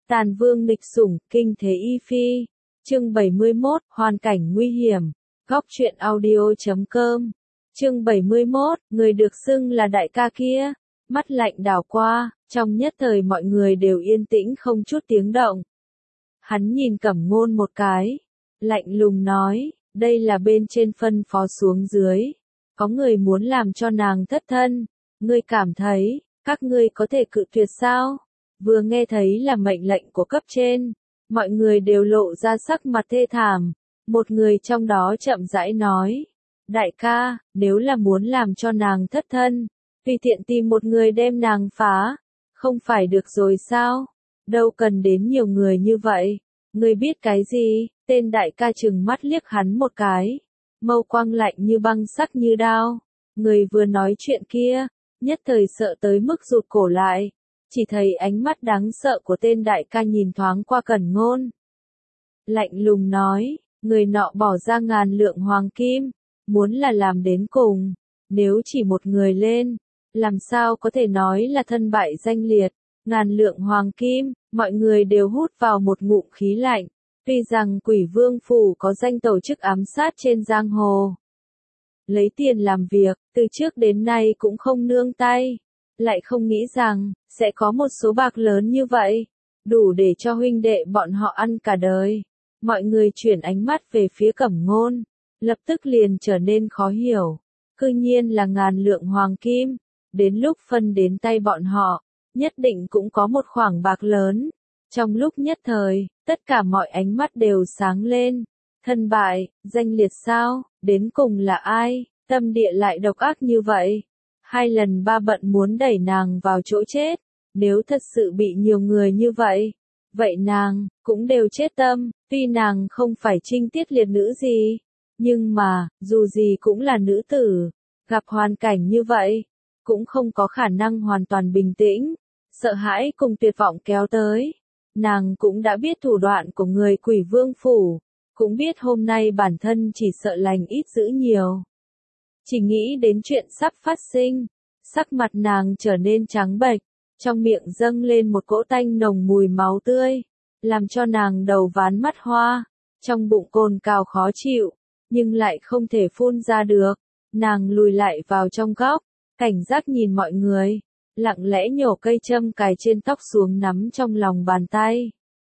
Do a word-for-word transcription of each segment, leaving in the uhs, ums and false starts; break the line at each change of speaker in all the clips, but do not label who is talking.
Tàn vương nghịch sủng, kinh thế y phi. Chương bảy mươi mốt, hoàn cảnh nguy hiểm. Góc truyện audio chấm com. Chương bảy mươi mốt, người được xưng là đại ca kia. Mắt lạnh đảo qua, trong nhất thời mọi người đều yên tĩnh không chút tiếng động. Hắn nhìn Cẩm Ngôn một cái, lạnh lùng nói, đây là bên trên phân phó xuống dưới. Có người muốn làm cho nàng thất thân, ngươi cảm thấy, các ngươi có thể cự tuyệt sao? Vừa nghe thấy là mệnh lệnh của cấp trên, mọi người đều lộ ra sắc mặt thê thảm. Một người trong đó chậm rãi nói, đại ca, nếu là muốn làm cho nàng thất thân, tùy tiện tìm một người đem nàng phá, không phải được rồi sao? Đâu cần đến nhiều người như vậy. Ngươi biết cái gì? Tên đại ca trừng mắt liếc hắn một cái, mâu quang lạnh như băng sắc như đao. Người vừa nói chuyện kia, nhất thời sợ tới mức rụt cổ lại, chỉ thấy ánh mắt đáng sợ của tên đại ca nhìn thoáng qua Cẩn Ngôn. Lạnh lùng nói, người nọ bỏ ra ngàn lượng hoàng kim, muốn là làm đến cùng, nếu chỉ một người lên, làm sao có thể nói là thân bại danh liệt. Ngàn lượng hoàng kim, mọi người đều hút vào một ngụm khí lạnh. Tuy rằng Quỷ Vương Phủ có danh tổ chức ám sát trên giang hồ, lấy tiền làm việc, từ trước đến nay cũng không nương tay, lại không nghĩ rằng, sẽ có một số bạc lớn như vậy, đủ để cho huynh đệ bọn họ ăn cả đời. Mọi người chuyển ánh mắt về phía Cẩm Ngôn, lập tức liền trở nên khó hiểu, cư nhiên là ngàn lượng hoàng kim, đến lúc phân đến tay bọn họ, nhất định cũng có một khoản bạc lớn. Trong lúc nhất thời, tất cả mọi ánh mắt đều sáng lên. Thân bại, danh liệt sao, đến cùng là ai, tâm địa lại độc ác như vậy. Hai lần ba bận muốn đẩy nàng vào chỗ chết, nếu thật sự bị nhiều người như vậy, vậy nàng, cũng đều chết tâm. Tuy nàng không phải trinh tiết liệt nữ gì, nhưng mà, dù gì cũng là nữ tử, gặp hoàn cảnh như vậy, cũng không có khả năng hoàn toàn bình tĩnh. Sợ hãi cùng tuyệt vọng kéo tới. Nàng cũng đã biết thủ đoạn của người Quỷ Vương Phủ, cũng biết hôm nay bản thân chỉ sợ lành ít dữ nhiều. Chỉ nghĩ đến chuyện sắp phát sinh, sắc mặt nàng trở nên trắng bệch, trong miệng dâng lên một cỗ tanh nồng mùi máu tươi, làm cho nàng đầu ván mắt hoa, trong bụng cồn cào khó chịu, nhưng lại không thể phun ra được. Nàng lùi lại vào trong góc, cảnh giác nhìn mọi người. Lặng lẽ nhổ cây châm cài trên tóc xuống nắm trong lòng bàn tay.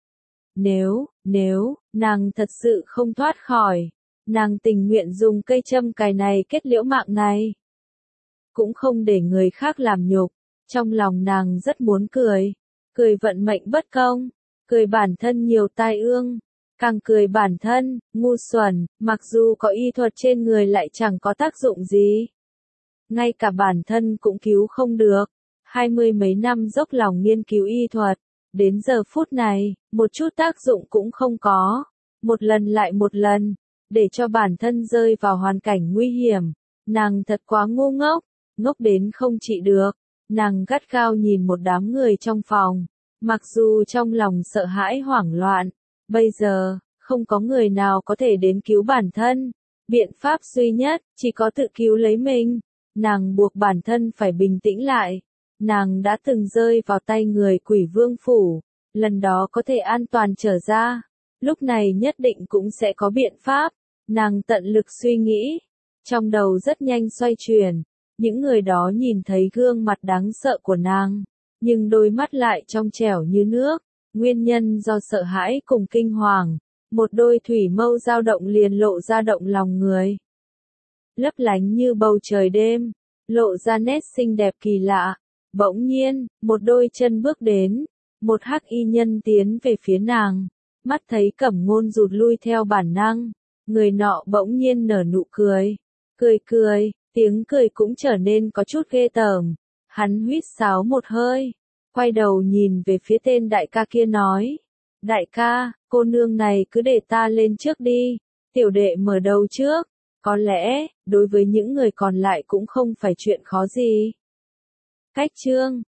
Nếu, nếu, nàng thật sự không thoát khỏi, nàng tình nguyện dùng cây châm cài này kết liễu mạng này. Cũng không để người khác làm nhục, trong lòng nàng rất muốn cười, cười vận mệnh bất công, cười bản thân nhiều tai ương, càng cười bản thân, ngu xuẩn, mặc dù có y thuật trên người lại chẳng có tác dụng gì. Ngay cả bản thân cũng cứu không được. Hai mươi mấy năm dốc lòng nghiên cứu y thuật, đến giờ phút này, một chút tác dụng cũng không có. Một lần lại một lần, để cho bản thân rơi vào hoàn cảnh nguy hiểm. Nàng thật quá ngu ngốc, ngốc đến không trị được. Nàng gắt gao nhìn một đám người trong phòng, mặc dù trong lòng sợ hãi hoảng loạn. Bây giờ, không có người nào có thể đến cứu bản thân. Biện pháp duy nhất, chỉ có tự cứu lấy mình. Nàng buộc bản thân phải bình tĩnh lại. Nàng đã từng rơi vào tay người Quỷ Vương Phủ, lần đó có thể an toàn trở ra, lúc này nhất định cũng sẽ có biện pháp. Nàng tận lực suy nghĩ, trong đầu rất nhanh xoay chuyển, những người đó nhìn thấy gương mặt đáng sợ của nàng, nhưng đôi mắt lại trong trẻo như nước, nguyên nhân do sợ hãi cùng kinh hoàng, một đôi thủy mâu dao động liền lộ ra động lòng người. Lấp lánh như bầu trời đêm, lộ ra nét xinh đẹp kỳ lạ. Bỗng nhiên, một đôi chân bước đến, một hắc y nhân tiến về phía nàng, mắt thấy Cẩm Ngôn rụt lui theo bản năng, người nọ bỗng nhiên nở nụ cười, cười cười, tiếng cười cũng trở nên có chút ghê tởm. Hắn huýt sáo một hơi, quay đầu nhìn về phía tên đại ca kia nói, đại ca, cô nương này cứ để ta lên trước đi, tiểu đệ mở đầu trước, có lẽ, đối với những người còn lại cũng không phải chuyện khó gì. Cách chương